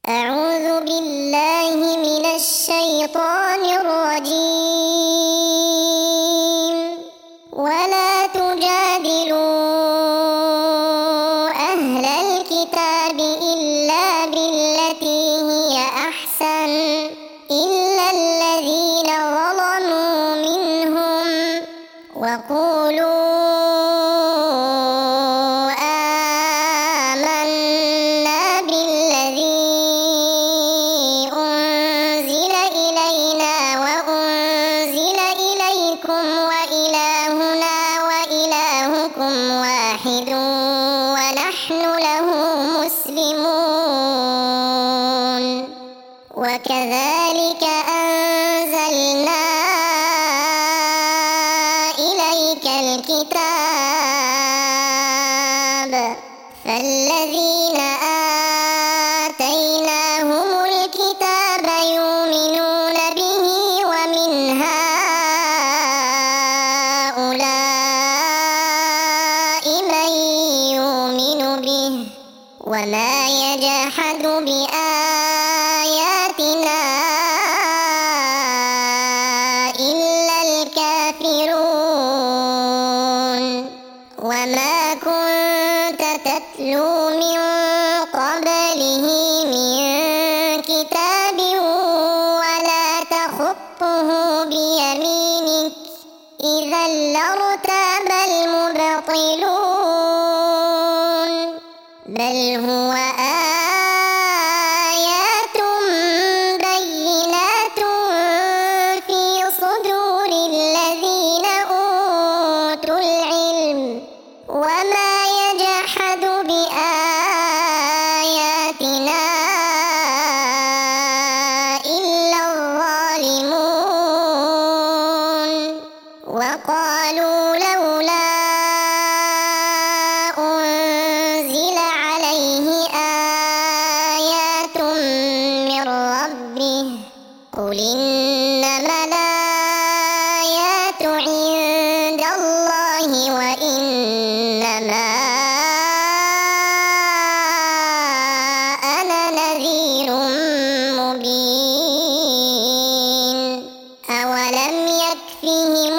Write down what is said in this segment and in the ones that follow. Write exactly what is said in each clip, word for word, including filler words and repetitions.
أعوذ بالله من الشيطان الرجيم. ولا تجادلوا أهل الكتاب إلا بالتي هي أحسن إلا الذين ظلموا منهم وقولوا ونحن له مسلمون. وكذلك أنزلنا إليك الكتاب فالذين آتيناهم الكتاب يؤمنون به ومن هؤلاء من يؤمن به وما يجحد بآياتنا إلا الكافرون. وما كنت تتلو من قبله من كتاب ولا تخطه بيمينك إذا لارتاب المبطلون. بل هو آيات بينات في صدور الذين أوتوا العلم وما يجحد بآياتنا إلا الظالمون. وقالوا لولا أنزل عليه آيات من ربه قل إنما الآيات عند الله وإنما أنا نذير مبين. أولم يكفهم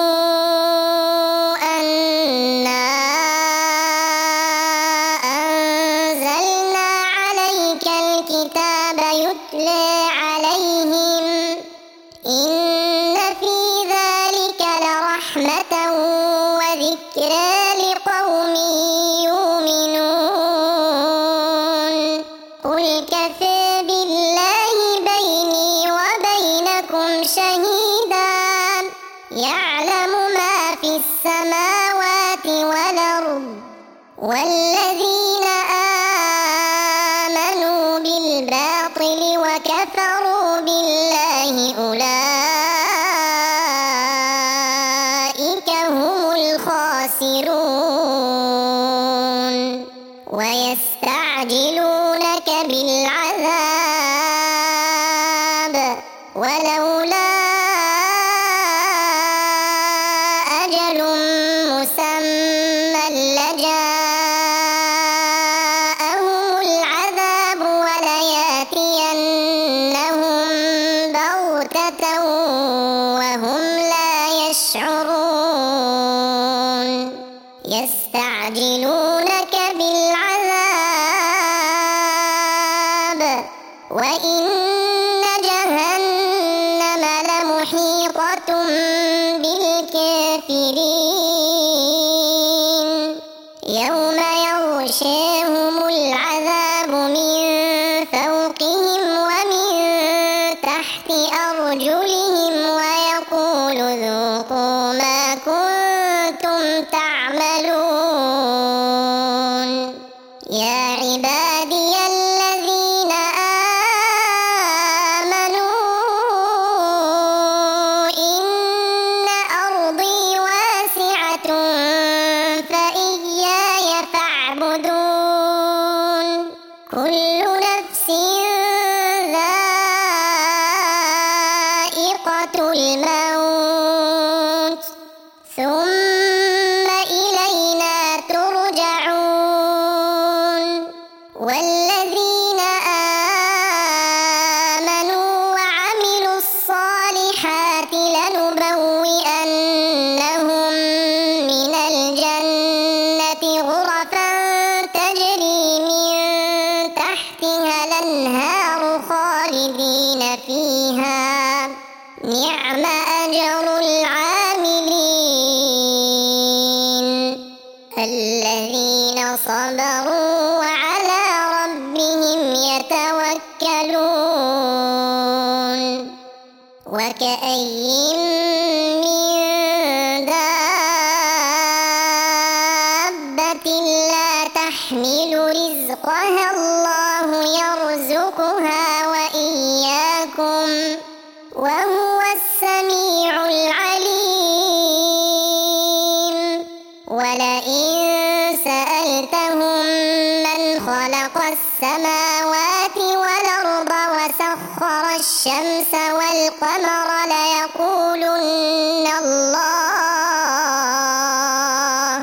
أنا أنزلنا عليك الكتاب يتلى عليهم إن في ذلك لرحمة وذكرى لقوم يؤمنون. قل كفى بالله بيني وبينكم شهيدا يعلم ما في السماوات والأرض والذين آمنوا بالباطل وكفروا بالله أولئك هم الخاسرون. ويستعجلونك بالعذاب ولولا أجل مسمى لجاءهم العذاب ولياتينهم بغتة وهم لا يشعرون. يستعجلونك بالعذاب وإن جهنم لمحيطة بالكافرين. يوم يغشاهم العذاب من فوقهم ومن تحت أرجلهم ويقول ذوقوا ما كنتم تعملون. يا عبادي الذين آمنوا إن أرضي واسعة فإياي فاعبدون. كل نفس ذائقة الموت ثم إلينا ترجعون. والذين صبروا وعلى ربهم يتوكلون وكأين من دابة لا تحمل رزقها الله يرزقها وإياكم وهو السميع العليم ولئن سألتهم من خلق السماوات والأرض وسخر الشمس والقمر ليقولن الله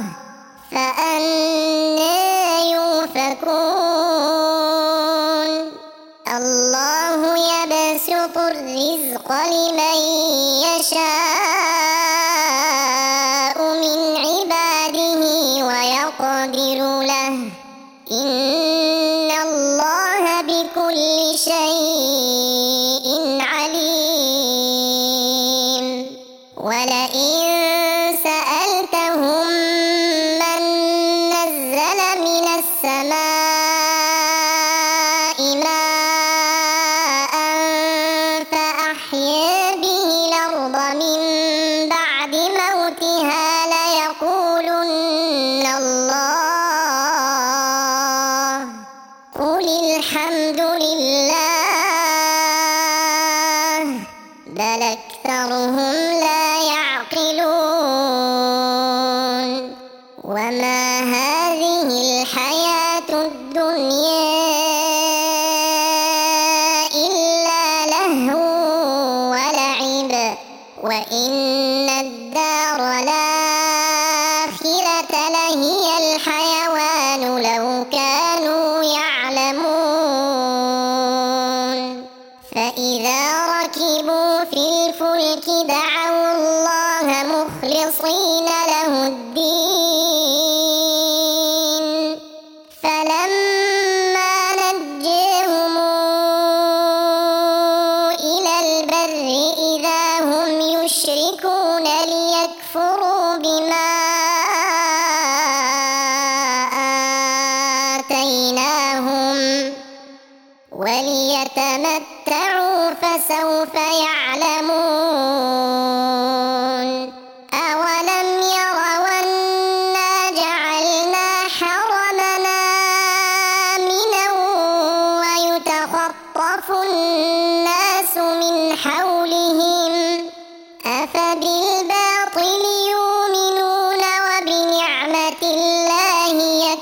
فأنى يؤفكون الله يبسط الرزق لمن يشاء من عباده ويقدر له إن الله بكل شيء عليم ولئن سألتهم من نزل من السماء ماء فأحيا به الأرض من بعد موتها ليقولن الله قل الحمد لله بل أكثرهم لا يعقلون وما هذه الحياة الدنيا إلا لهو ولعب وإن الدار الآخرة لهي الحيوان لو كانوا يعلمون فإذا ركبوا في الفلك دعوا الله مخلصين له الدين فلما نجاهم إلى البر إذا هم يشركون ليكفروا بما آتيناهم وليتمتعوا فسوف يعلمون أولم يروا أنا جعلنا حرمنا آمنا ويتخطف الناس من حولهم أفبالباطل يؤمنون وبنعمة الله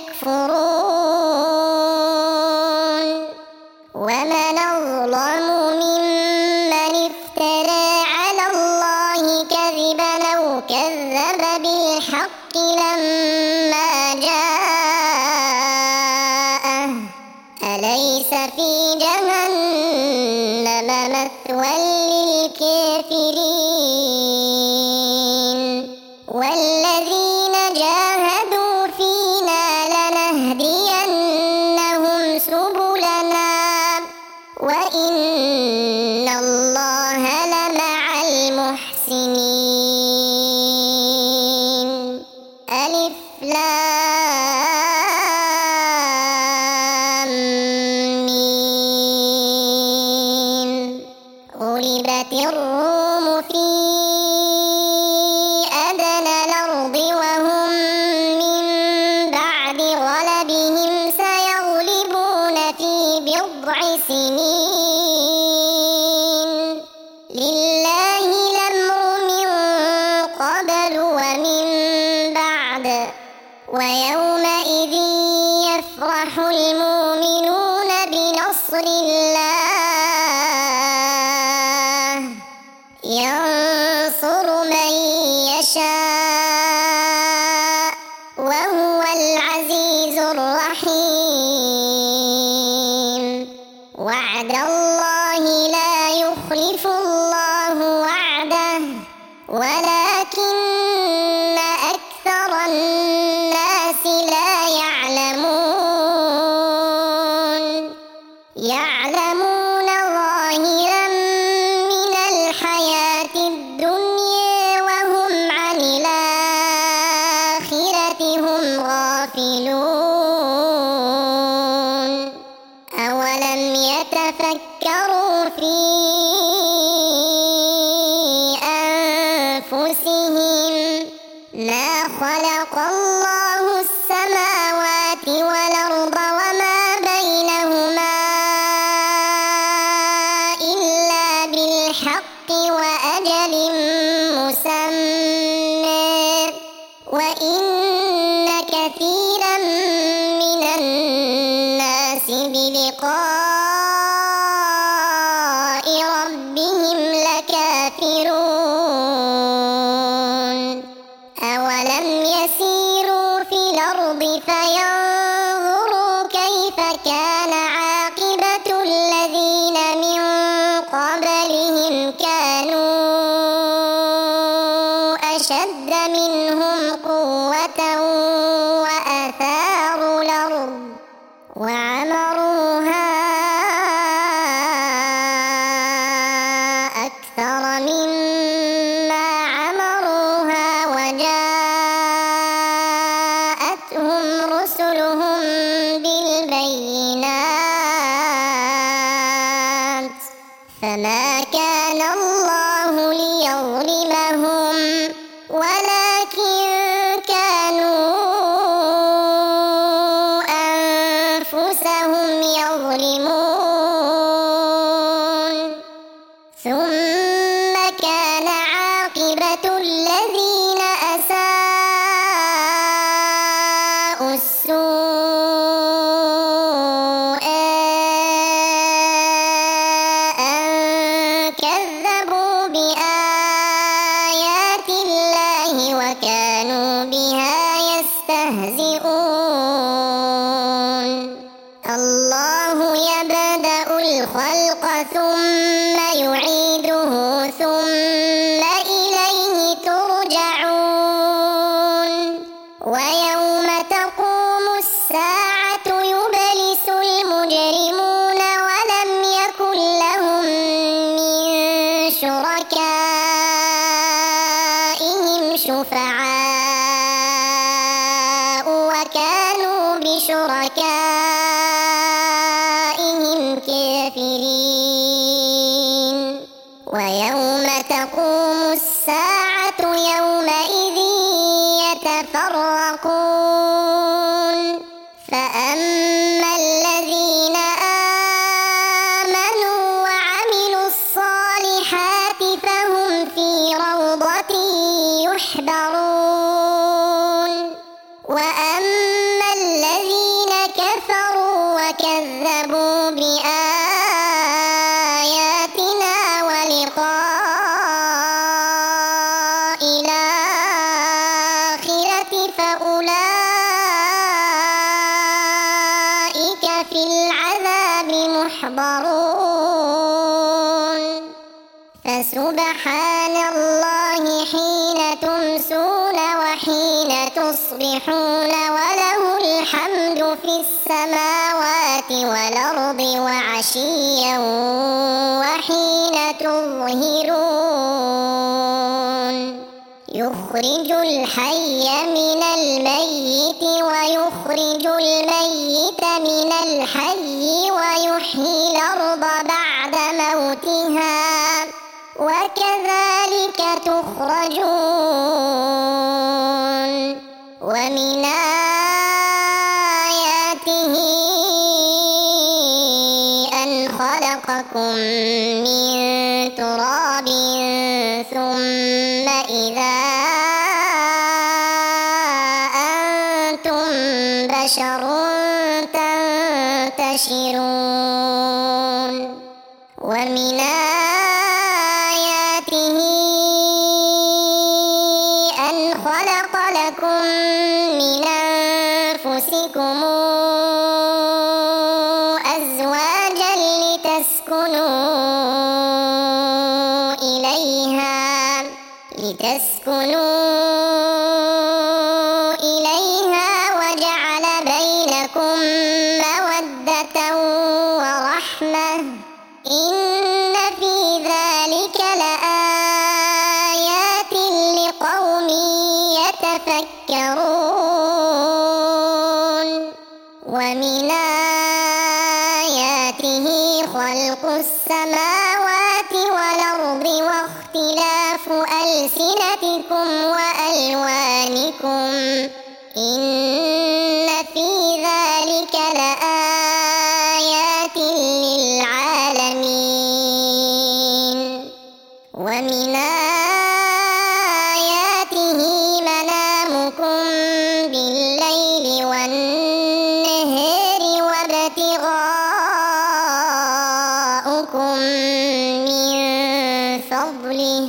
يكفرون ومن أظلم ممن افترى على الله كذبا أو كذب بالحق لما جاءه أليس في جهنم مثوى للكافرين والذين جاهدوا فينا لنهدينهم سبلنا وإن الله لمع المحسنين ألف لام ميم غلبت الروم في أدنى الأرض وهم من بعد غلبهم سيغلبون في بضع سنين لله الأمر من قبل ومن بعد ويومئذ يفرح المؤمنون بنصر الله ينصر من يشاء وهو العزيز الرحيم وعد الله لا يخلف الله وعده ولكن أكثر الناس لا يعلمون يعلمون بلقاء ربهم لكافرون أولم يسيروا في الأرض فينظروا كيف كان عاقبة الذين من قبلهم كانوا أشد منهم قوة وأثاروا الأرض وعمروها أكثر مما عمروها وجاءتهم رسلهم بالبينات فما كان الله ليظلمهم ولكن كانوا أنفسهم يظلمون ثم كان عاقبة الذين أساءوا السوء أن كذبوا بآيات الله وكانوا بها يستهزئون الله يبدأ الخلق ثم يعيده ثم إليه ترجعون ويوم تقوم الساعة يبلس المجرمون ولم يكن لهم من شركائهم شفعاء وكانوا بشركائهم كافرين ويوم تقوم الساعة يومئذ يتفرقون فأما الذين آمنوا وعملوا الصالحات فهم في روضة يحبرون وأما الذين كفروا وكذبوا بآياتنا ولقاء الآخرة فأولئك في العذاب محضرون فسبحان الله حين تمسون وحين تصبحون وله الحمد في السماوات والأرض وعشيا وحين تظهرون يخرج الحي من الميت ويخرج الميت من الحي ويحيي الأرض بعد موتها وكذلك تخرجون ومن آياته أن خلقكم من تراب ثم إذا أنتم بشر تنتشرون ومن آياته أن خلق لكم من أنفسكم أزواجا لتسكنوا إليها لتسكنوا إليها وجعل بينكم مودة ورحمة إن في ذلك لآيات لقوم يتفكرون ومن آياته خلق السماوات والأرض واختلاف ألسنتكم وألوانكم إن في ذلك لآيات للعالمين ومن آياته منامكم بالليل والنهار وابتغاء من فضله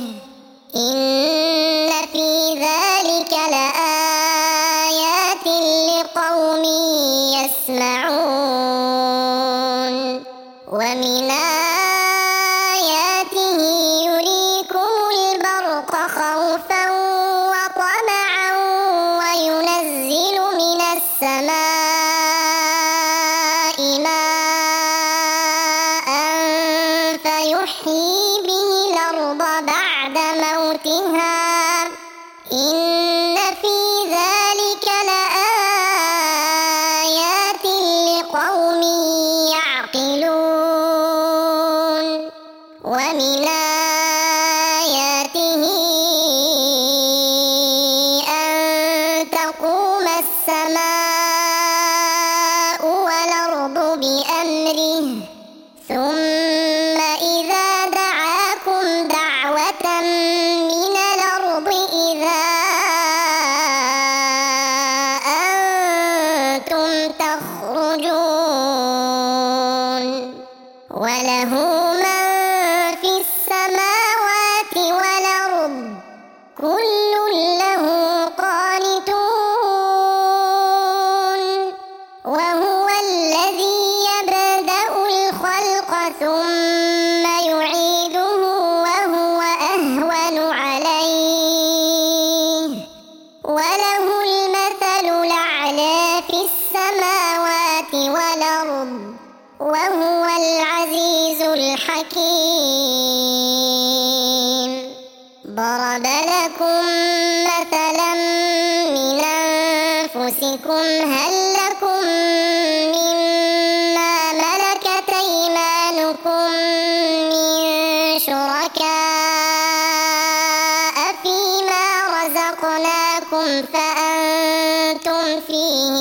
إن في ذلك لآيات لقوم يسمعون ومن آياته يريكم البرق خوفا وطمعا وينزل من السماء ماء فيحيي به الأرض بعد موتها إن في ذلك لآيات لقوم يعقلون ومن آياته أن تقوم السماء والأرض بأمره ثم إذا دعاكم دعوة من الأرض إذا أنتم تخرجون وله من في السماوات والأرض كل له قانتون وهو الذي يبدأ الخلق ثم يعيده وهو أهون عليه وله المثل الأعلى في السماوات والأرض وهو العزيز الحكيم ضرب لكم مثلا من أنفسكم هل لكم مما ملكت أيمانكم من شركاء فيما رزقناكم فأنتم فيه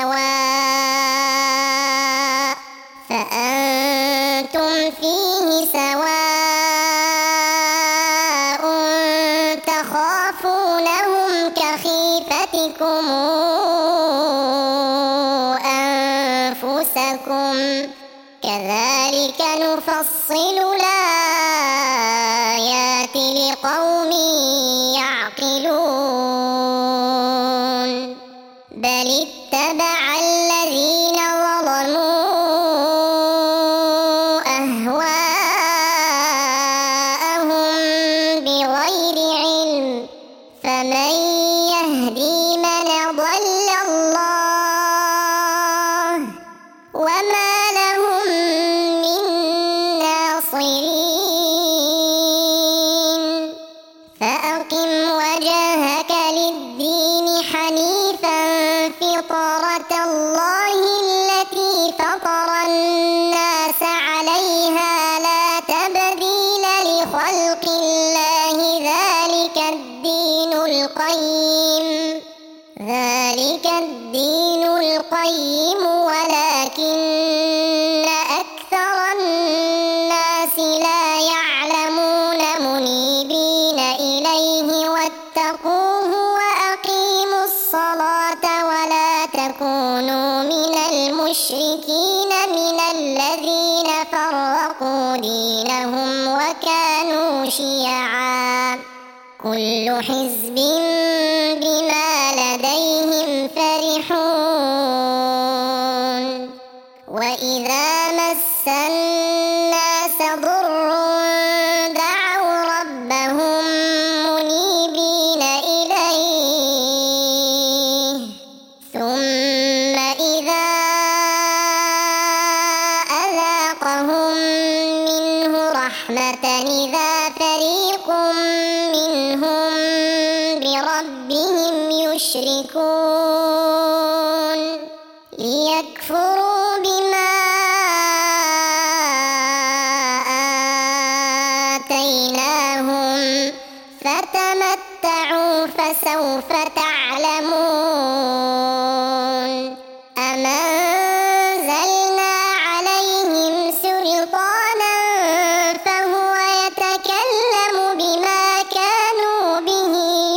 سواء فأنتم فيه سواء تخافونهم كخيفتكم أنفسكم كذلك نفصل الآيات لقوم يعقلون بل اتبع الذين ظلموا أهواءهم بغير علم فمن يهدي من ضل الله وما لهم من ناصرين فأقم وجهك للدين حنيفا فطرة الله التي فطر الناس عليها لا تبديل لخلق الله ذلك الدين القيم ذلك الدين القيم ولكن أكثر الناس لا يعلمون منيبين إليه واتقوه وأقيموا الصلاة ولا تكونوا من المشركين من الذين فرقوا دينهم وكانوا شيعا كل حزب بما لديهم فرحون وإذا مس الناس ضر دعوا ربهم منيبين إليه ثم إذا أذاقهم منه رحمة إذا فريق منهم بربهم يشركون ليكفروا بما آتيناهم فتمتعوا فسوف تعلمون أم أنزلنا عليهم سلطانا فهو يتكلم بما كانوا به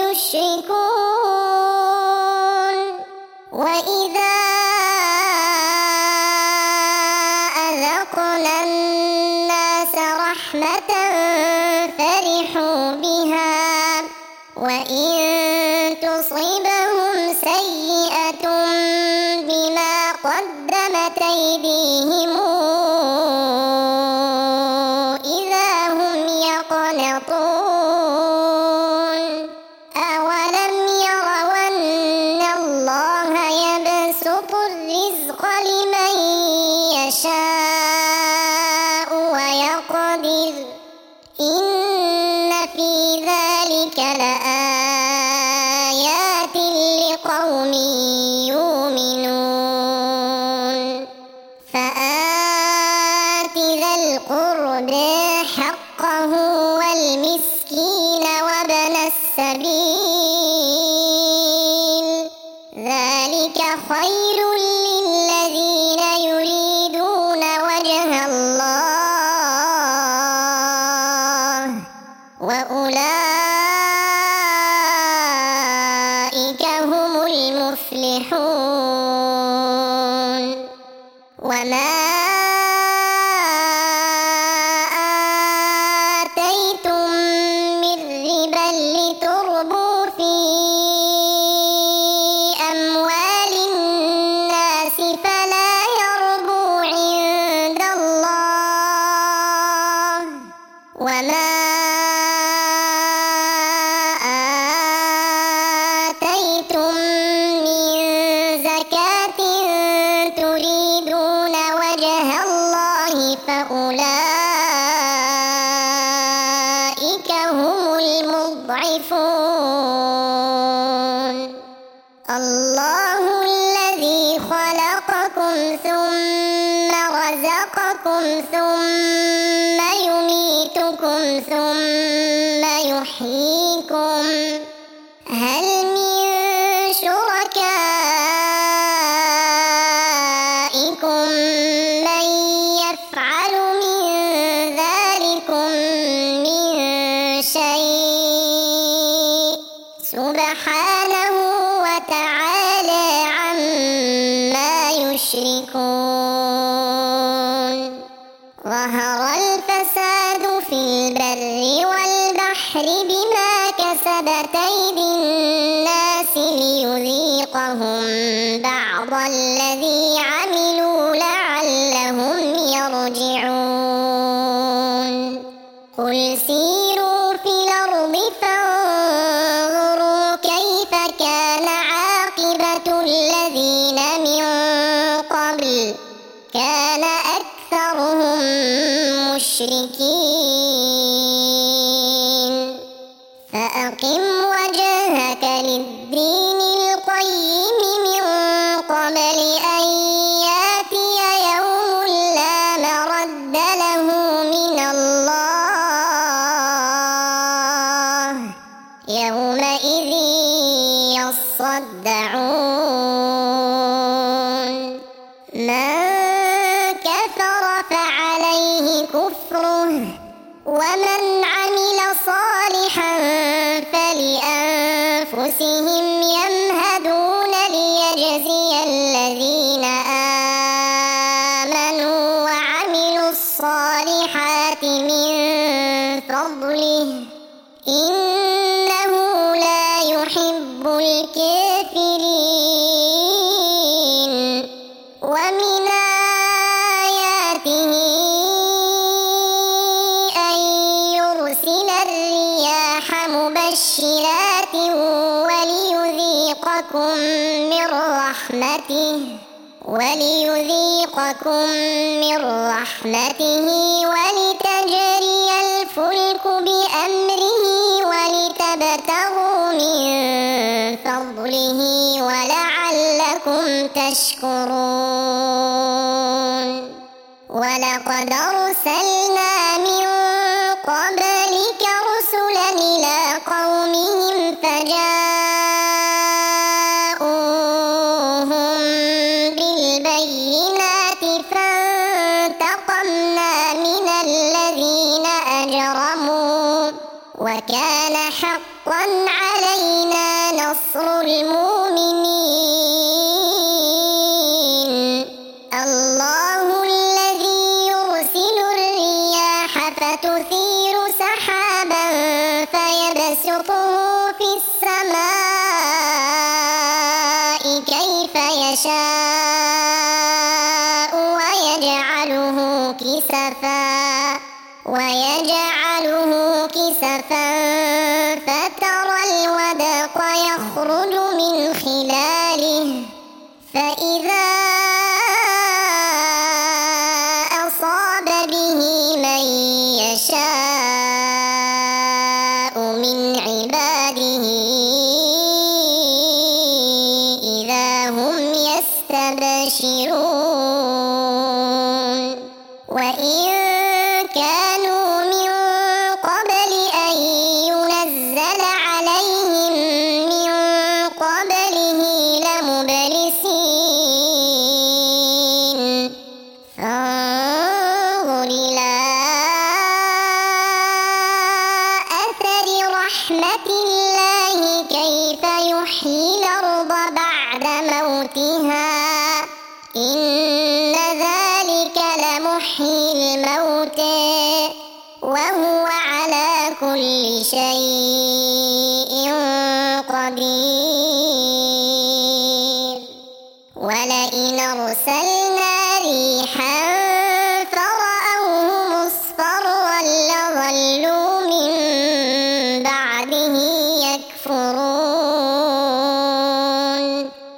يشركون وإذا أذقنا الناس رحمة قدمت أيديهم إذا هم يقنطون أولم يروا أن الله يبسط الرزق لمن يشاء ويقدر إن في ذلك لآيات لقوم يؤمنون فآت ذا القرب حقه والمسكين وابن السبيل ذلك خير للذين يريدون وجه الله وأولئك هم المفلحون وما آتيتم من ربا لتربوا في أموال الناس فلا يربو عند الله وما آتيتم من زكاة تريدون وجه الله فأولئك هم المضعفون الله الذي خلقكم ثم رزقكم ثم يميتكم ثم يحييكم هل من شركائكم من يفعل من ذلكم من شيء سبحانه وتعالى عما يشركون ظهر الفساد في البر والبحر بما كسبت أيدي الناس ليذيقهم بعض الذي عملوا لعلهم يرجعون قل سيروا في الأرض فانظروا كيف كان عاقبة الذين من قبل كان أكثرهم مشركين فأقم وجهك للدين القيم من قبل أن يأتي يوم لا مرد له من الله يومئذ يصدعون من كفر فعليه كفره ومن عمل صالحا فلأنفسهم يمهدون ليجزي الذين آمنوا وعملوا الصالحات من فضله إنه لا يحب الكافرين ومن آياته أن يرسل الرياح مبشرات وليذيقكم من رحمته وليذيقكم من رحمته ولتجري الفلك بأمره ولتبتغوا من فضله ولعلكم تشكرون ولقد أرسلنا من قبلك رسلا إلى قومهم فجاءوهم بالبينات فانتقمنا من الذين أجرموا وكان حقا علينا نصر المؤمنين الله الذي يرسل الرياح كسفا ويجعله كسفا فترى الودق يخرج من خلاله فإذا أصاب به من يشاء من عباده إذا هم يستبشرون وإن كانوا من قبل أن ينزل عليهم من قبله لمبلسين فانظر إلى أثر رحمة الله كيف يحيي الأرض بعد موتها إن ذلك لمحيي الموتى وهو على كل شيء قدير ولئن أرسلنا ريحا فرأوه مصفرا لظلوا من بعده يكفرون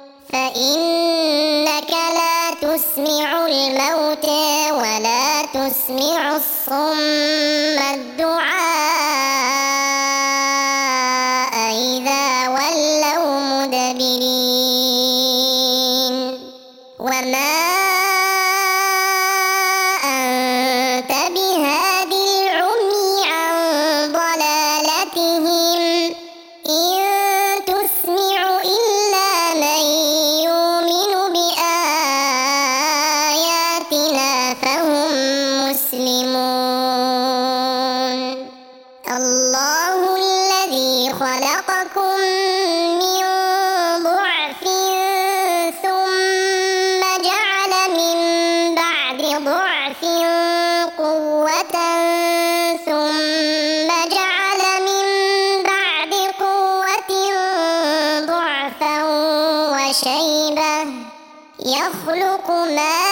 فإنك لا تسمع الموتى ولا تسمع الصم الدعاء إذا ولوا مدبرين وما أنت بهاد العمي عن ضلالتهم إن تسمع إلا من يؤمن بآياتنا فهم مسلمون الله الذي خلقكم من ضعف ثم جعل من بعد ضعف قوة ثم جعل من بعد قوة ضعفا وشيبة يخلق ما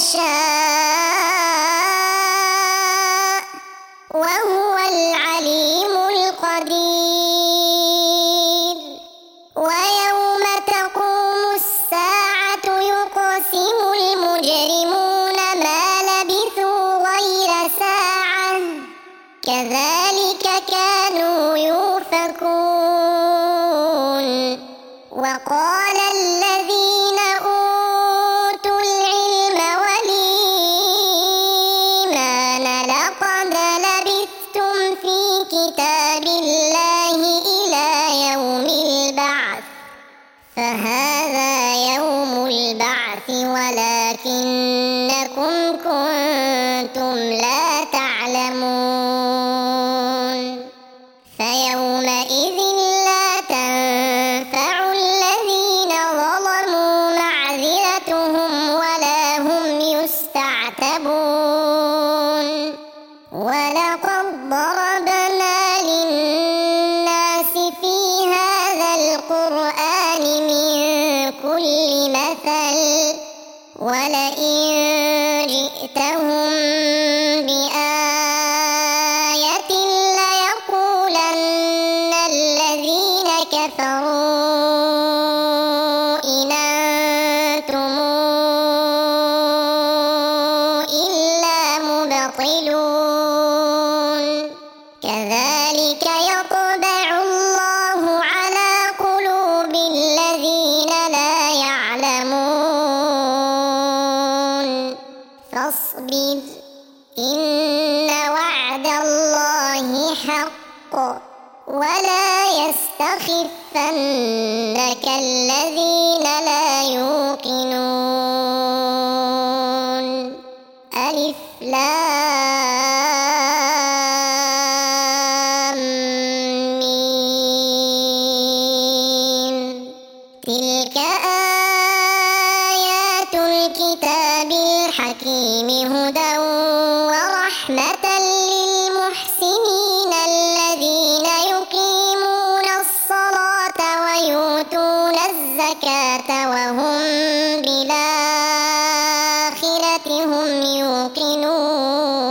يشاء وهو العليم القدير ويوم تقوم الساعة يقسم المجرمون ما لبثوا غير ساعة كذلك كانوا يؤفكون وقال الذين أوتوا العلم والإيمان لقد لبثتم في كتاب الله إلى يوم البعث فهذا يوم البعث ولكنكم كنتم لا تعلمون فيومئذ لا تنفع الذين ظلموا معذرتهم ولا هم يستعتبون ولقد ضربنا للناس في هذا القرآن من كل مثل ولئن جئتهم بآية ليقولن الذين كفروا إن أنتم إلا مبطلون كذلك يطبع الله على قلوب الذين لا يعلمون فاصبر إن وعد الله حق ولا يستخفنك الذين لا يوقنون ألف لام ميم تلك آيات الكتاب الحكيم هدى ورحمة للمحسنين الذين يقيمون الصلاة ويؤتون الزكاة وهم بالآخرة هم يوقنون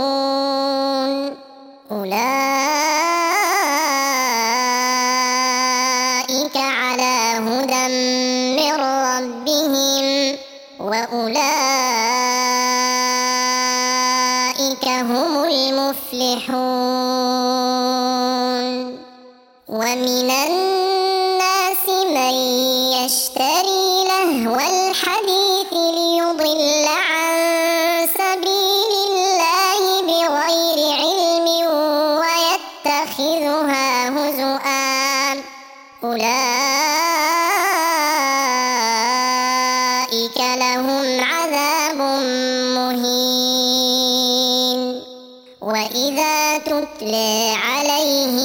المفلحون. ومن الناس من يشتري لهو الحديث ليضل عن سبيل الله بغير علم ويتخذها هزؤا، أولئك لهم عذاب مهين. وإذا تتلى عليه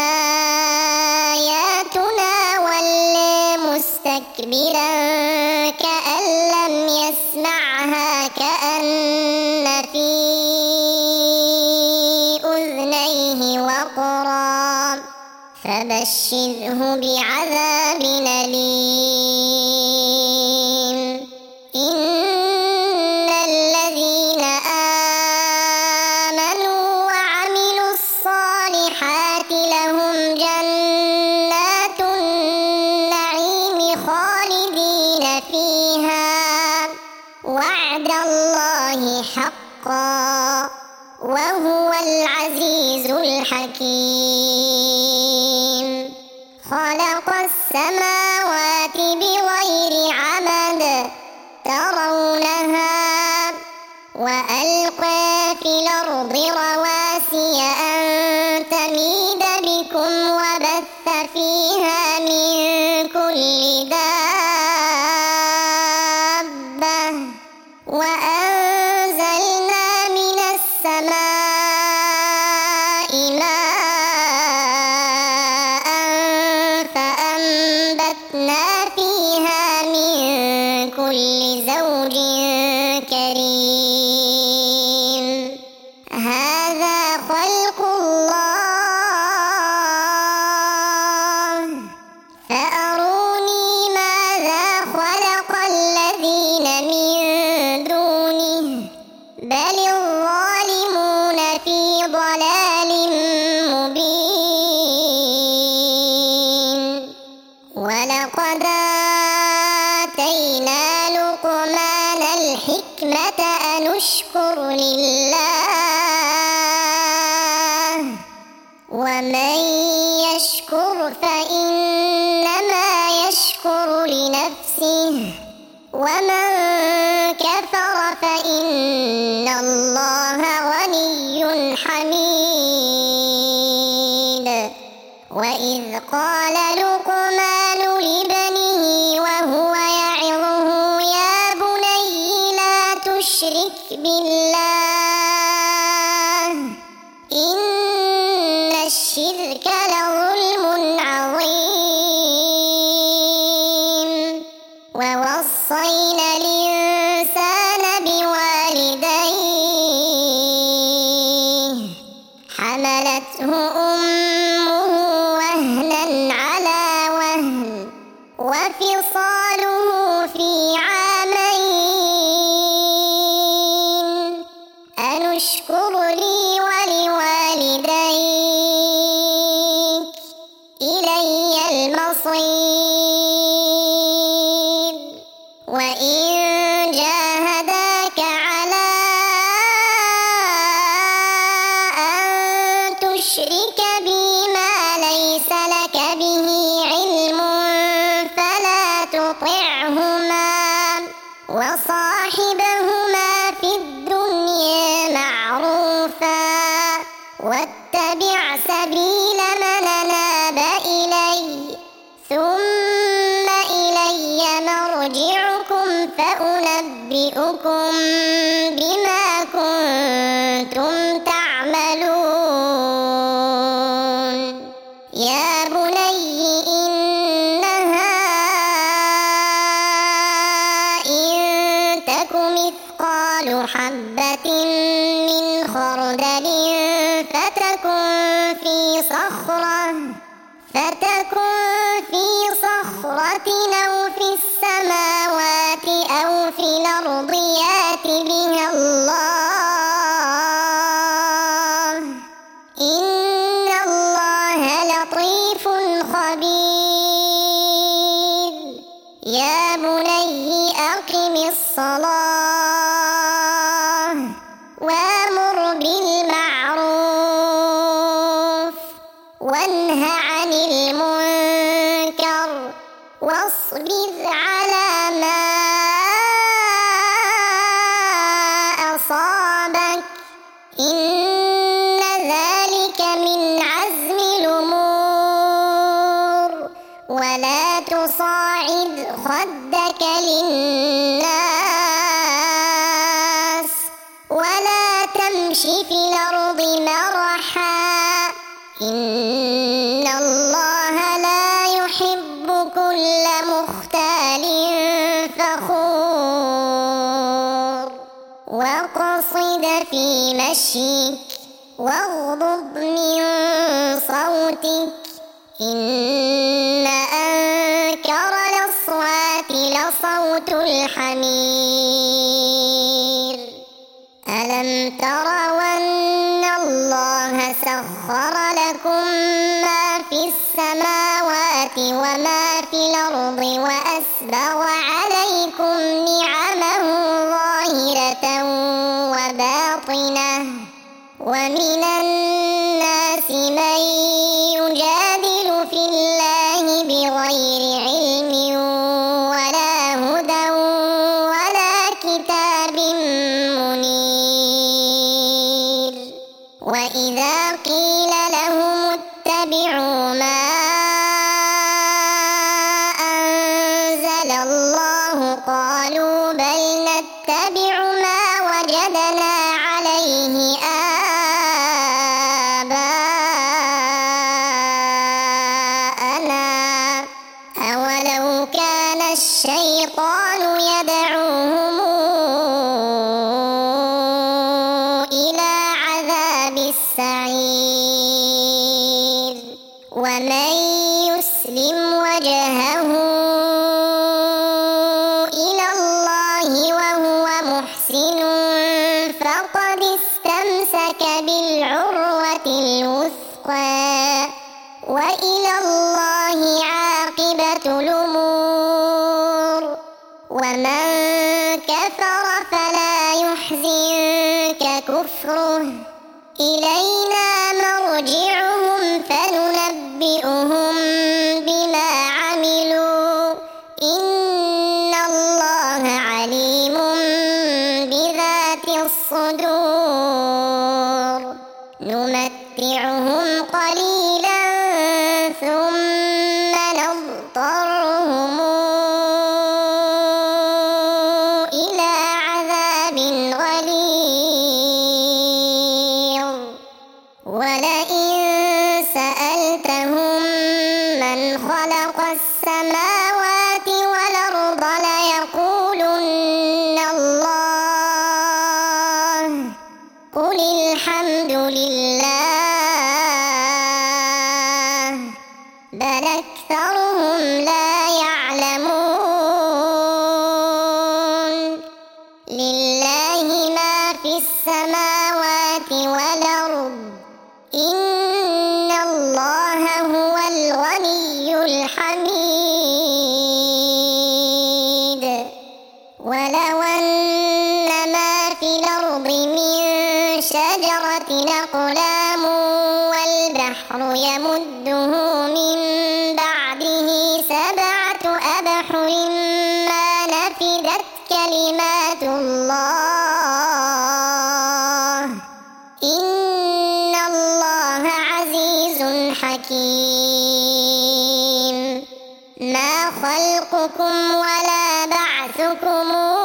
آياتنا ولى مستكبرا كأن لم يسمعها كأن في أذنيه وقرا، فبشره بعذاب أليم. إن الذين آمنوا وعملوا الصالحات لهم جنات النعيم خالدين فيها، وعد الله حقا، وهو العزيز الحكيم. خلق السماوات بغير عمد ترونها، وألقى في الأرض رواسي أن تميد بكم وبث فيها من كل دابة، وأنزلنا من السماء ماء فأنبتنا فيها من كل زوج كريم. هذا خلق الله، فأروني ماذا خلق الذين من دونه، بل الظالمون في ضلال مبين. ولقد آتينا لقمان الحكمة أن اشكر لله، ومن يشكر فإنما يشكر لنفسه، ومن كفر فإن الله غني حميد. وإذ قال لقمان لابنه وهو يعظه يا بني لا تشرك بالله إن الشرك لظلم عظيم. ووصينا الإنسان بوالديه حملته أمه وهنا على وهن وفصاله في عامين أن اشكر لي ولوالديك إلي المصير. وإن جاهداك على أن تشرك بي ما ليس لك به علم فلا تطعهما، وصاحبهما في الدنيا معروفا، واتبع سبيل من أناب إلي، ثم إلي مرجعكم فأنبئكم بما كنتم تعملون. يا بني إنها إن تك مثقال حبة من خردل فتكن في صخرة فتكن في صخرة أو في السماوات أو في الأرض يأت بها الله، إن الله لطيف خبير. يا بني أقم الصلاة وأمر بالمعروف إن ذلك من عزم الأمور ولا تصاعد خدك للناس ولا تمش في الأرض مرحا إن الله لا يحب كل مختال فخور واقصد في مشيك واغضض من صوتك إن أنكر الأصوات لصوت الحمير ألم تروا أن الله سخر لكم ما في السماوات وما في الأرض وأسبغ عليكم نعمه ظاهرة وباطنة ومن الناس من يجادل في الله بغير علم ولا هدى ولا كتاب منير وإذا قيل لهم اتبعوا ما أنزل الله قالوا بل نتبع ما وجدنا عليه آباءنا أولو كان الشيطان يدعوهم إلى عذاب السعير ومن يسلم وجهه إلى الله وهو محسن فقد استمسك بالعروة الوثقى وإلى الله عاقبة الأمور ومن كفر فلا يحزنك كفره إلينا مرجعهم فننبئهم بما عملوا إن الله عليم بذات الصدور نمتعهم قليلا ثم نضطرهم إلى عذاب غليظ ولئن سألتهم من خلق السماوات والأرض ليقولن الله قل الحمد لله بل أكثرهم لا يعلمون لله ما في السماوات والأرض إن الله هو الغني الحميد ولو أن ما في الأرض من شجرة أقلام والبحر يمده من بعده سبعة أبحر ما نفدت كلمات الله إن الله عزيز حكيم ما خلقكم ولا بعثكم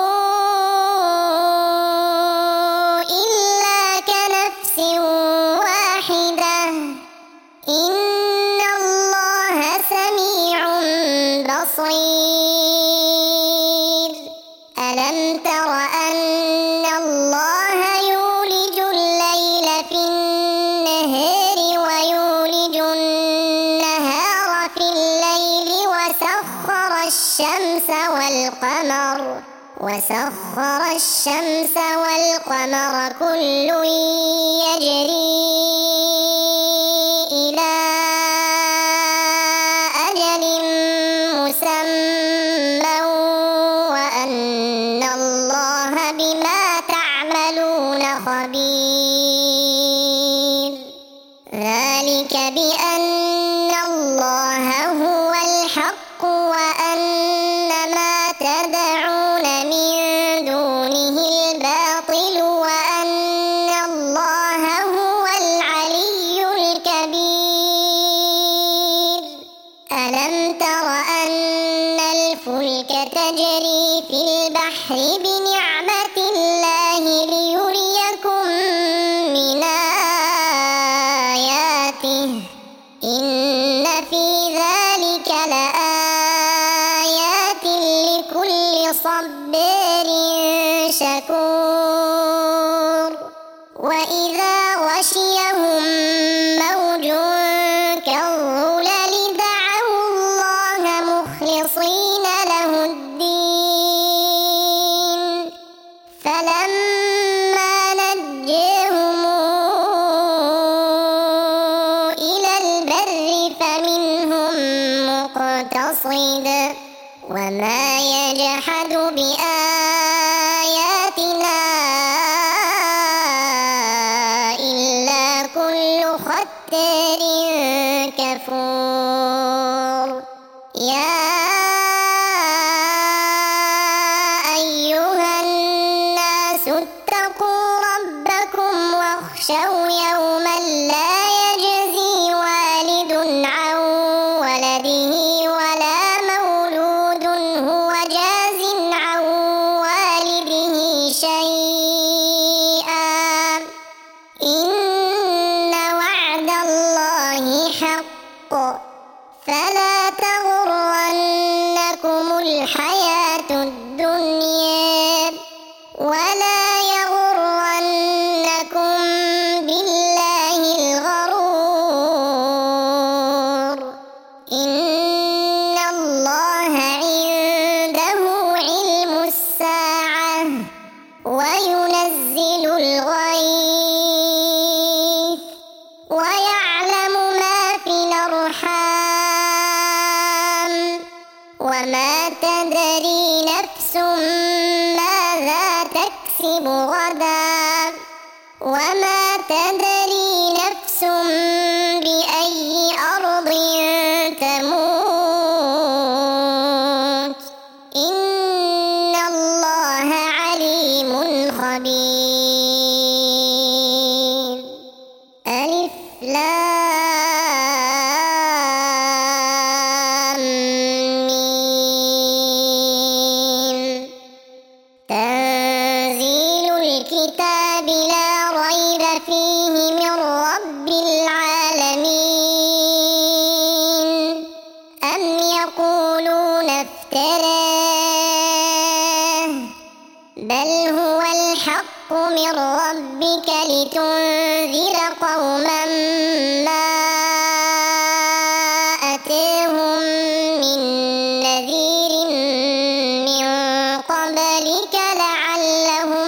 إلا كنفس واحدة إن الله سميع بصير ألم تر أن الله يولج الليل في النهار ويولج النهار في الليل وسخر الشمس والقمر وسخر الشمس والقمر كل يجري إلى أجل مسمى وأن الله بما تعملون خبير ذلك بأن الله هو الحق وأن ما تدعون من دونه الباطل وأن الله آياته إن في ذلك لآيات لكل صبار شكور وإذا غشيهم موج كالظلل دعوا الله مخلصين له الدين فلما نجاهم إلى البر فمنهم مقتصد وما يجحد بآياتنا إلا كل ختار كفور يا أيها الناس اتقوا ربكم واخشوا يوما لا يجزي والد عن ولده ولا مولود هو جاز عن والده شيئا إن وعد الله حق فلا تغرنكم الحياة الدنيا ولا يغرنكم بالله الغرور إن الله عنده علم الساعة وينزل الغيث ويعلم ما في الأرحام وما تدري نفس ماذا تكسب غدا وما تدري نفس بأي أرض تموت إن الله عليم خبير ألف لام ميم تنزيل الكتاب لا ريب فيه من رب العالمين أم يقولون افتراه بل هو الحق من ربك لتنذر قوما ما أتاهم من نذير من قبلك لعلهم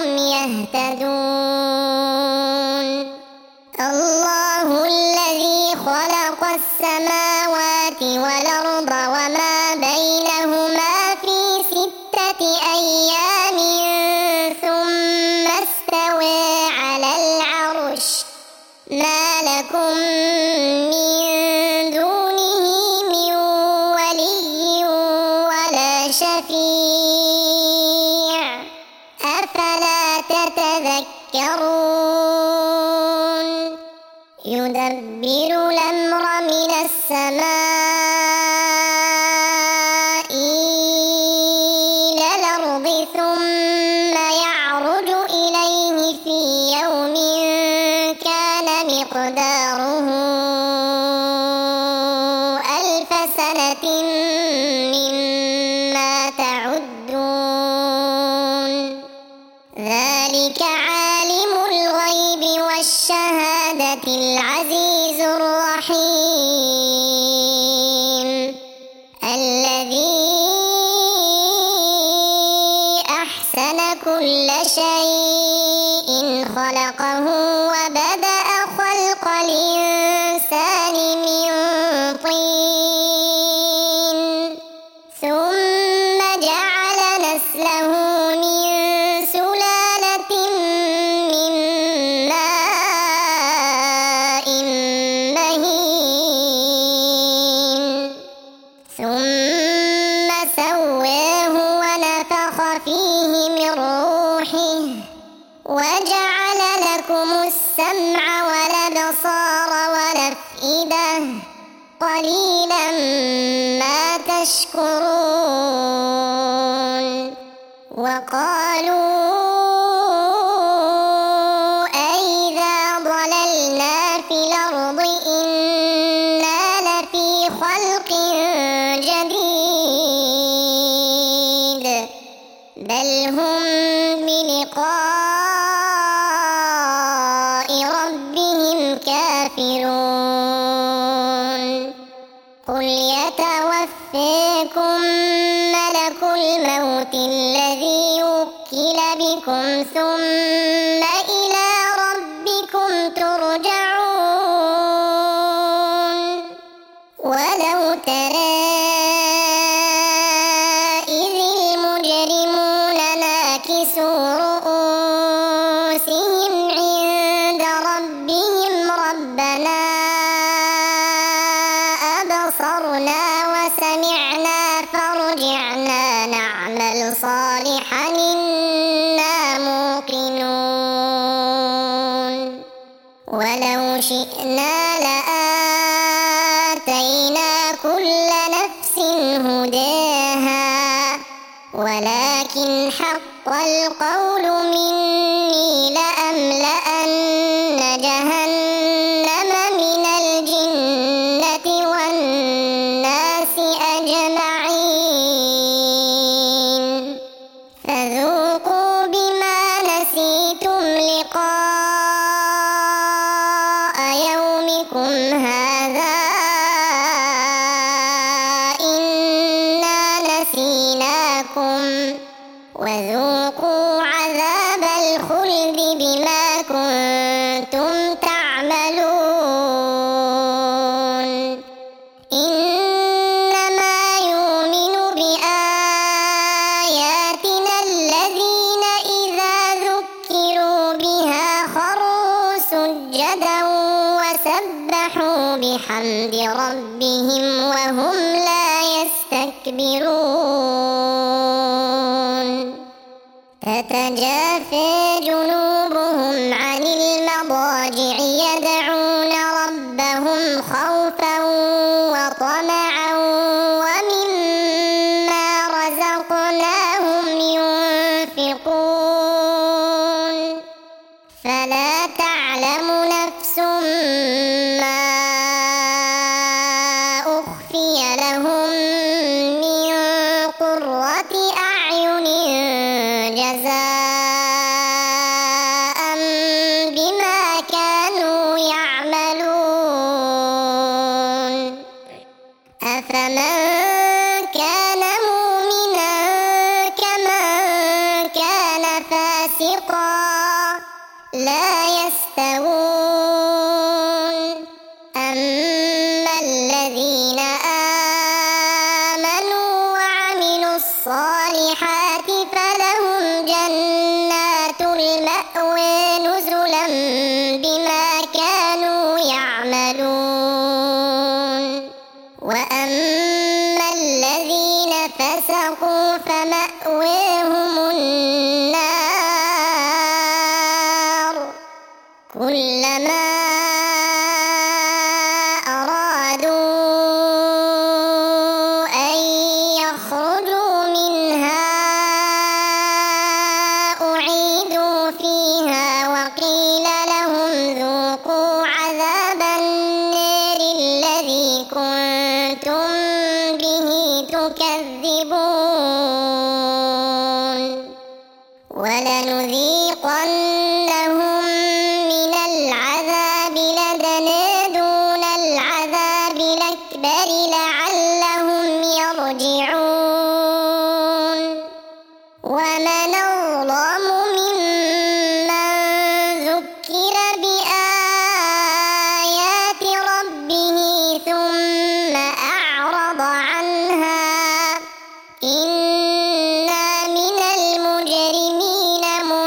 يهتدون الله الذي خلق السماوات والأرض وما بينهما في ستة أيام ثم استوى على العرش ما لكم من دونه من ولي ولا شفيع أفلا تتذكرون يدبر الأمر من السماء إلى الأرض ثم يعرج إليه في يوم كان مقداره ألف سنة مما تعدون ذلك عالم الغيب والشهادة العزيز الرحيم الذي أحسن كل شيء خلقه وبدأ خلق الإنسان من طين ثم جعل نسله من سلالة من ماء مهين ثم سواه ونفخ فيه من روحه وجعل لكم السمع والأبصار والأفئدة قليلا ما تشكرون وقالوا أئذا ضللنا في الأرض إن كافرون قل يتوفيكم ملك الموت الذي وكل بكم ثم إلى ربكم ترجعون ولو ترى إذ المجرمون ناكسوا رؤوسهم عند ربهم ربنا أبصرنا وسمعنا فارجعنا نعمل صالحا إنا موقنون ولو شئنا لآتينا كل نفس هداها ولكن حق القول مني لأملأن جهنم من الجنة والناس أجمعين فذوقوا بما نسيتم لقاء يومكم هذا إنا نسيناكم وذوقوا عذاب الخلد بما كنتم تعملون إنما يؤمن بآياتنا الذين إذا ذكروا بها خروا سجدا وسبحوا بحمد ربهم وهم لا يستكبرون تتجافى جنوبهم عن المضاجع يدعون ربهم خوفا وطمعا ومما رزقناهم ينفقون فلا تعلم نفس ما أخفي لهم من قرة أعين جزاء بما كانوا يعملون أفمن كان مؤمنا كمن كان فاسقا لا يستوون أما الذين آمنوا وعملوا الصالحات فلهم جنات المأوى نزلا بما كانوا يعملون وأما الذين فسقوا فمأواهم النار كلما أرادوا أن يخرجوا منها أعيدوا فيها وقيل لهم ذوقوا عذاب النار الذي كنتم به تكذبون ولنذيقنهم من العذاب لدنا دون العذاب الأكبر لعلهم يرجعون ومن أظلم ممن ذكر بآيات ربه ثم أعرض عنها إنا من المجرمين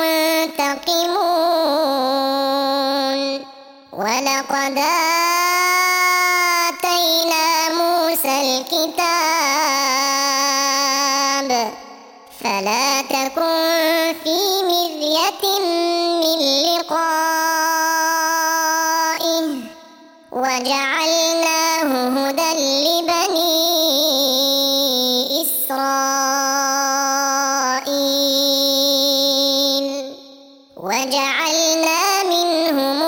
منتقمون ولقد آتينا موسى الكتاب فلا تكن في مرية من لقائه وجعلناه هدى لبني إسرائيل وجعلنا منهم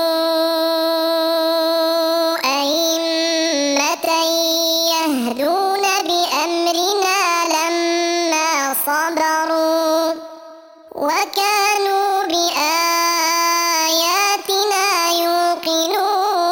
أئمة يهدون بأمرنا لما صبروا وكانوا بآياتنا يوقنون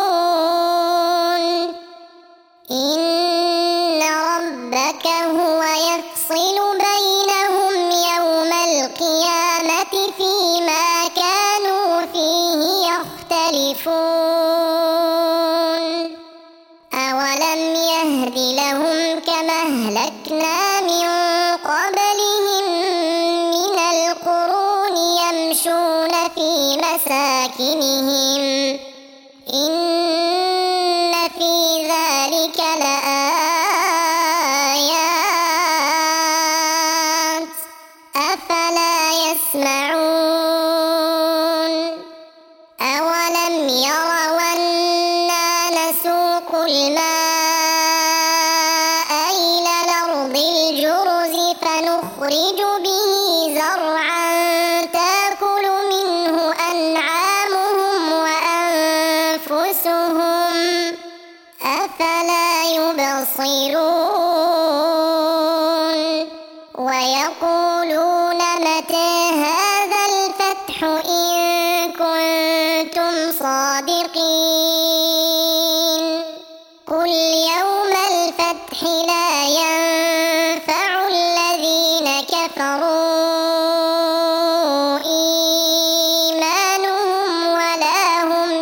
يختلفون أولم يهد لهم كما أهلكنا من قبلهم من القرون يمشون في مساكنهم إن في ذلك لآيات أفلا يسمعون أولم يروا أنا نسوق الماء إلى الأرض الجرز فنخرج به زرعا تأكل منه أنعامهم وأنفسهم أفلا يبصرون ويقولون متى هذا الفتح إن كنتم صادقين قل يوم الفتح لا ينفع الذين كفروا إيمانهم ولا هم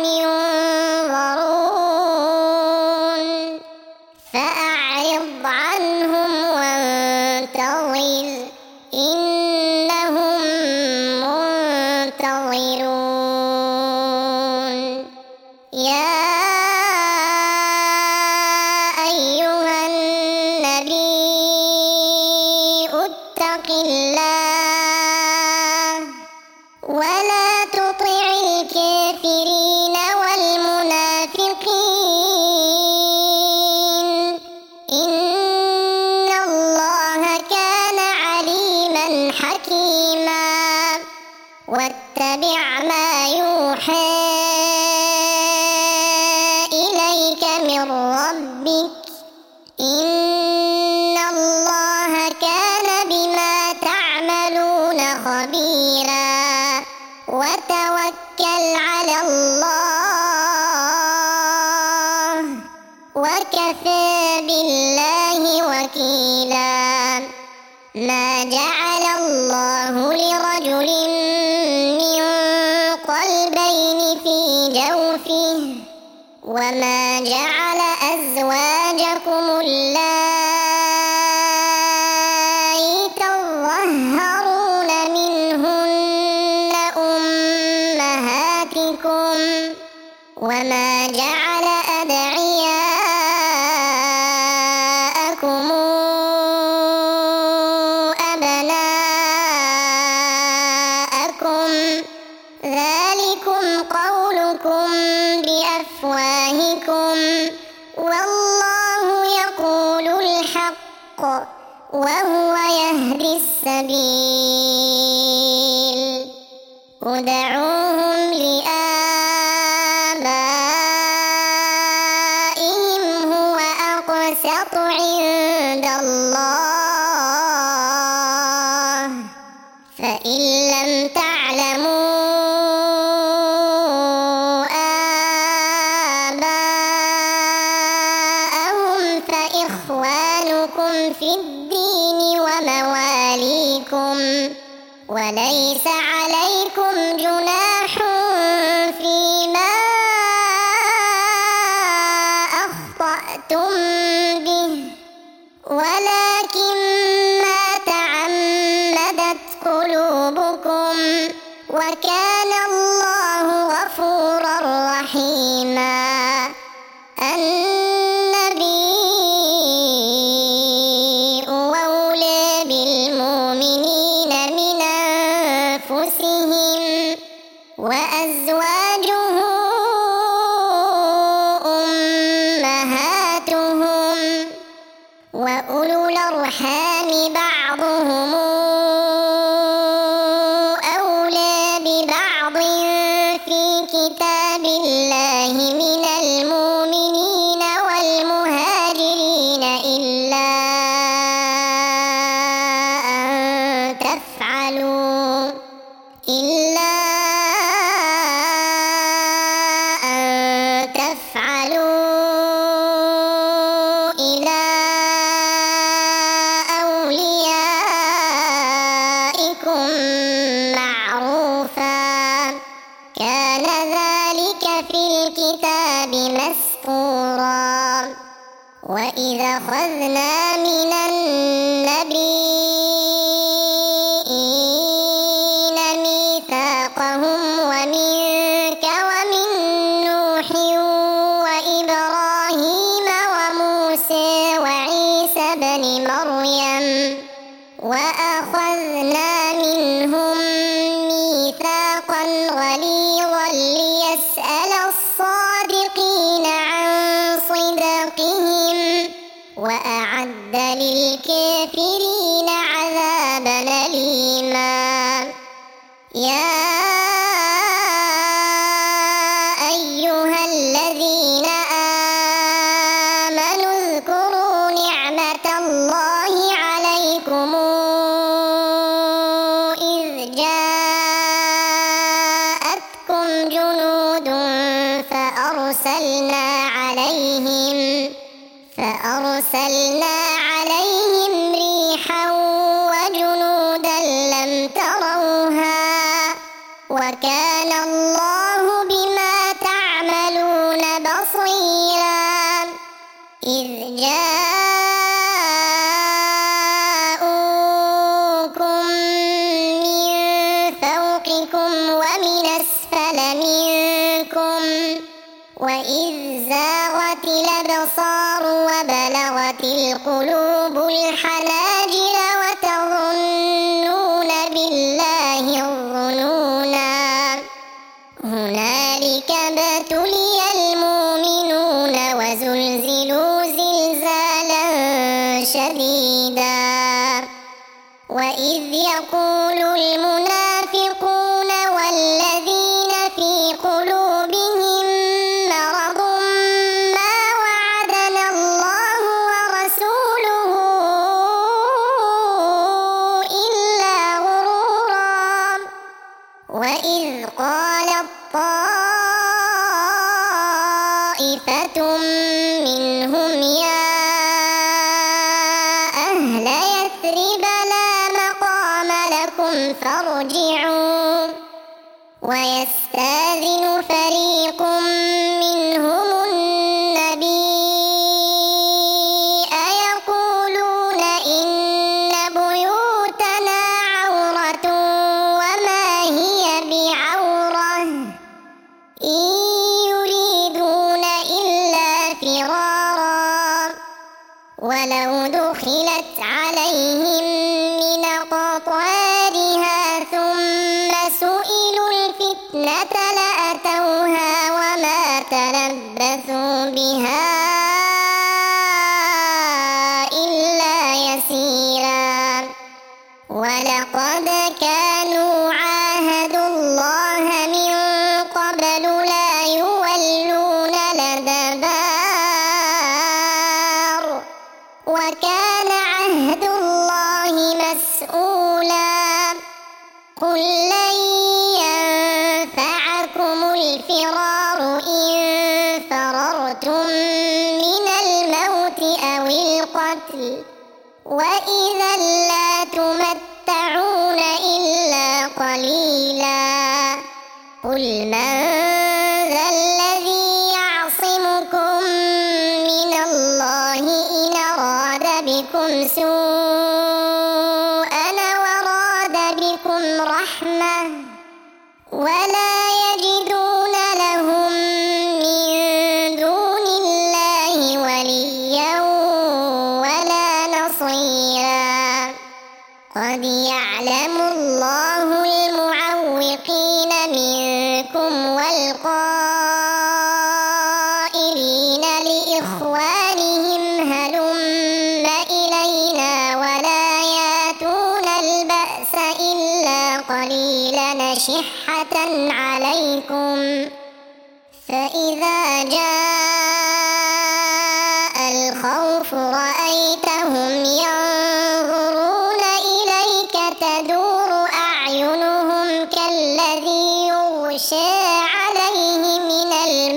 ينظرون فأعرض عنهم وانتظر إنهم منتظرون يا أيها النبي اتق الله ولا تطع الكافرين والمنافقين إن الله كان عليما حكيما واتبع ما يوحى إليك من ربك إن الله كان بما تعملون خبيرا وتوكل على الله وكفى بالله وكيلا ما جعل الله لرجل من قلبين في جوفه وما جعل أزواجكم اللائي تظهرون منهن أمهاتكم وما جعل أدعياءكم أبناءكم ذلكم قولكم بأفواهكم والله يقول الحق وهو يهدي السبيل ادعوهم لآبائهم هو أقسط عند الله فإن لم تعلموا آباءهم فإخوانكم في الدين ومواليكم وليس عليكم جناح فيما أخطأتم به ولكن ما تعمدت قلوبكم وكان الله غفورا رحيما النبي أولى بالمؤمنين من أنفسهم وأزواجه أمهاتهم وأولو الأرحام بعضهم أولى ببعض في كتاب الله من المؤمنين والمهاجرين إلا أن تفعلوا إلا أن تفعلوا إلى أوليائكم معروفا كان ذلك الكتاب مسطورا وإذا أخذنا من النبيين ميثاقهم ومنك ومن نوح وإبراهيم وموسى وعيسى بن مريم وأخذنا منهم ميثاقا غليظا ليسأل الصادقين عن صدقهم وأعد للكافرين عذابا أليما. يا أيها الذين آمنوا اذكروا نعمة الله عليكم إذ جاءتكم جنود فأرسلنا عليهم فأرسلنا عليهم ريحا وجنودا لم تروها وكان الله بما تعملون بصيرا. إذ جاءوكم من فوقكم ومن أسفل منكم وإذ زاغت الأبصار وبلغت القلوب الحناجر وتظنون بالله الظنونا. هنالك ابتلي المؤمنون وزلزلوا زلزالا شديدا. وإذ يقول المنافقون والذين في قلوبهم مرض ما وعدنا الله ورسوله إلا غرورا. وإذ قالت طائفة منهم يا أهل يثرب لا مقام لكم فارجعوا ويستأذن فريق منهم النبي يقولون إن بيوتنا عورة وما هي بعورة إن يريدون إلا فرارا ولو دخلت عليهم من أقطارها ثم سئلوا الفتنة لأتوها وما تلبثوا بها إلا يسيرا. ولقد كانوا عاهدوا الله من قبل لا يولون الأدبار وكان عهد الله مسؤولا. قل لن ينفعكم الفرار إن فررتم من الموت أو القتل وإذا لا تمتعون إلا قليلا. قل من ذا الذي يعصمكم من الله إن أراد بكم سوءا وراد بكم رحمة ولا يجدون لهم من دون الله وليا ولا نصيرا. قد يعلم الله المعوقين منكم والقائلين لإخوانهم هلم إلينا ولا يأتون البأس إلا قليلا شحة عليكم فإذا جاء الخوف رأيتهم ينظرون إليك تدور أعينهم كالذي يغشى عليه من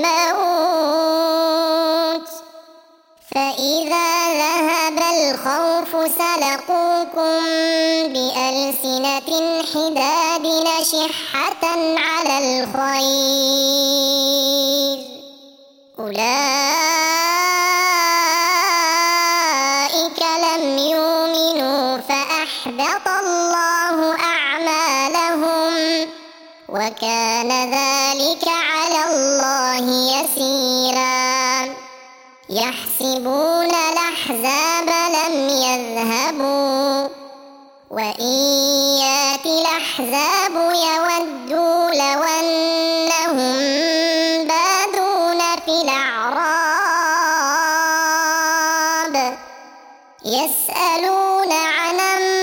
الموت فإذا ذهب الخوف سلقوكم بألسنة حداد شحة على الخير أولئك لم يؤمنوا فأحبط الله أعمالهم وكان ذلك على الله يسيرا يحسبون الأحزاب لم يذهبوا وإن يأتِ الأحزاب يودوا لو أنهم بادون في الأعراب يسألون عن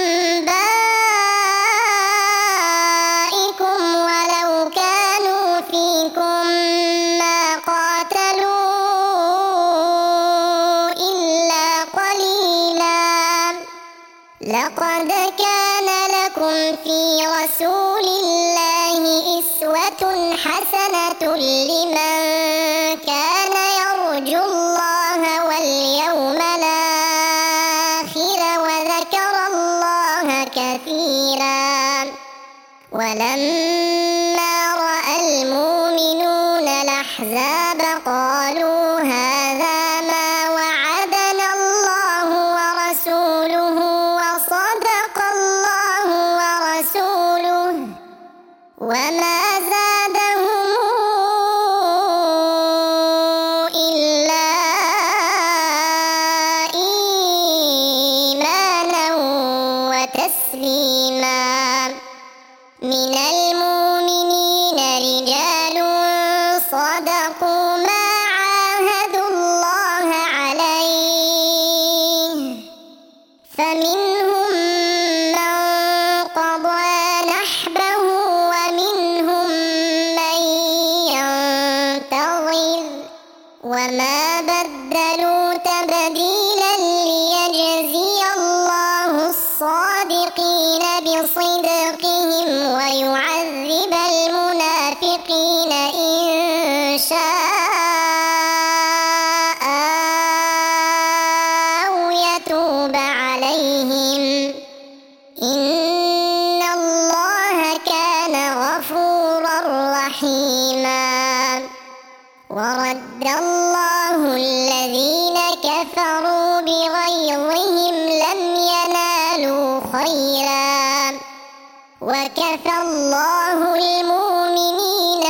أنبائكم ولو كانوا فيكم ما قاتلوا إلا قليلا لقد كان لكم في رسول الله أسوة حسنة لمن كان يرجو الله واليوم الآخر وذكر الله كثيرا ولما رأى المؤمنون الأحزاب قالوا هذا ما وعدنا الله ورسوله وصدق الله ورسوله وما زادهم إلا إيمانا وتسليما من المؤمنين رجال صدقوا ما عاهدوا الله عليه فمنهم من قضى نحبه ومنهم من ينتظر وما بدلوا تبديلا ليجزي الله الصادقين بصدقهم ويعذب المنافقين إن شاء أو يتوب عليهم إن الله كان غفورا رحيما ورد الله الذين كفروا بغيظهم لم ينالوا خيرا وكفى الله المؤمنين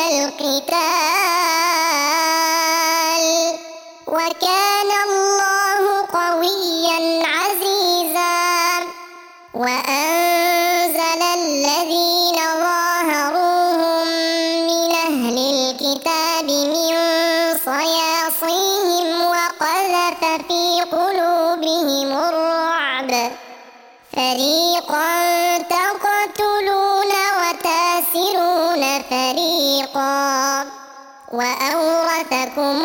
القتال وكان الله قويا عزيزا وأنزل الذين ظاهروهم من أهل الكتاب من صياصيهم وقذف في قلوبهم الرعب فريقا تقتلون وتاسرون فريقا وأورثكم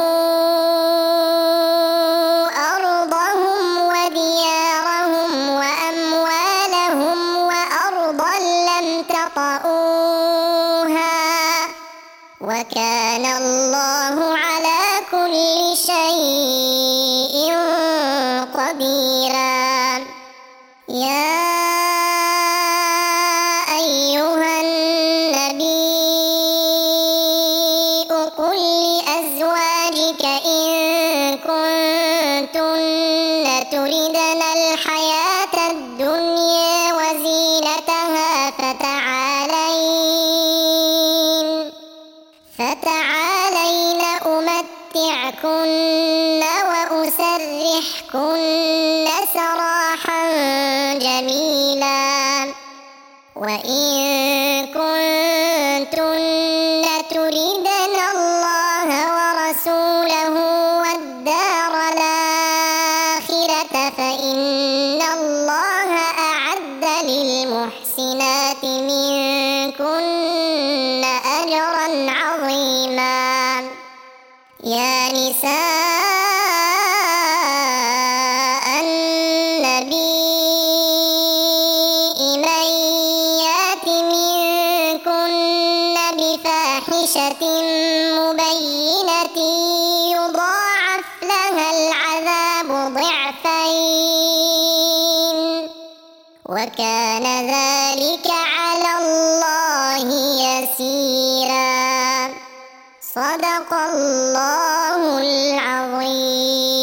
أرضهم وديارهم وأموالهم وأرضا لم تطئوها وكان الله على كل شيء قديرا يا أيها النبي قل لأزواجك إن كنتن تردن الحياة الدنيا وزينتها فتعالين فتعالين أمتعكن وأسرحكن سراحا جميلا وإن كنتن تردن الله ورسوله والدار الآخرة فإن الله أعد للمحسنات منكن أجرا عظيما يا نساء النبي من يات منكن بفاحشة مبينة يضاعف لها العذاب ضعفين وكان ذلك على الله يسيرا صدق الله العظيم.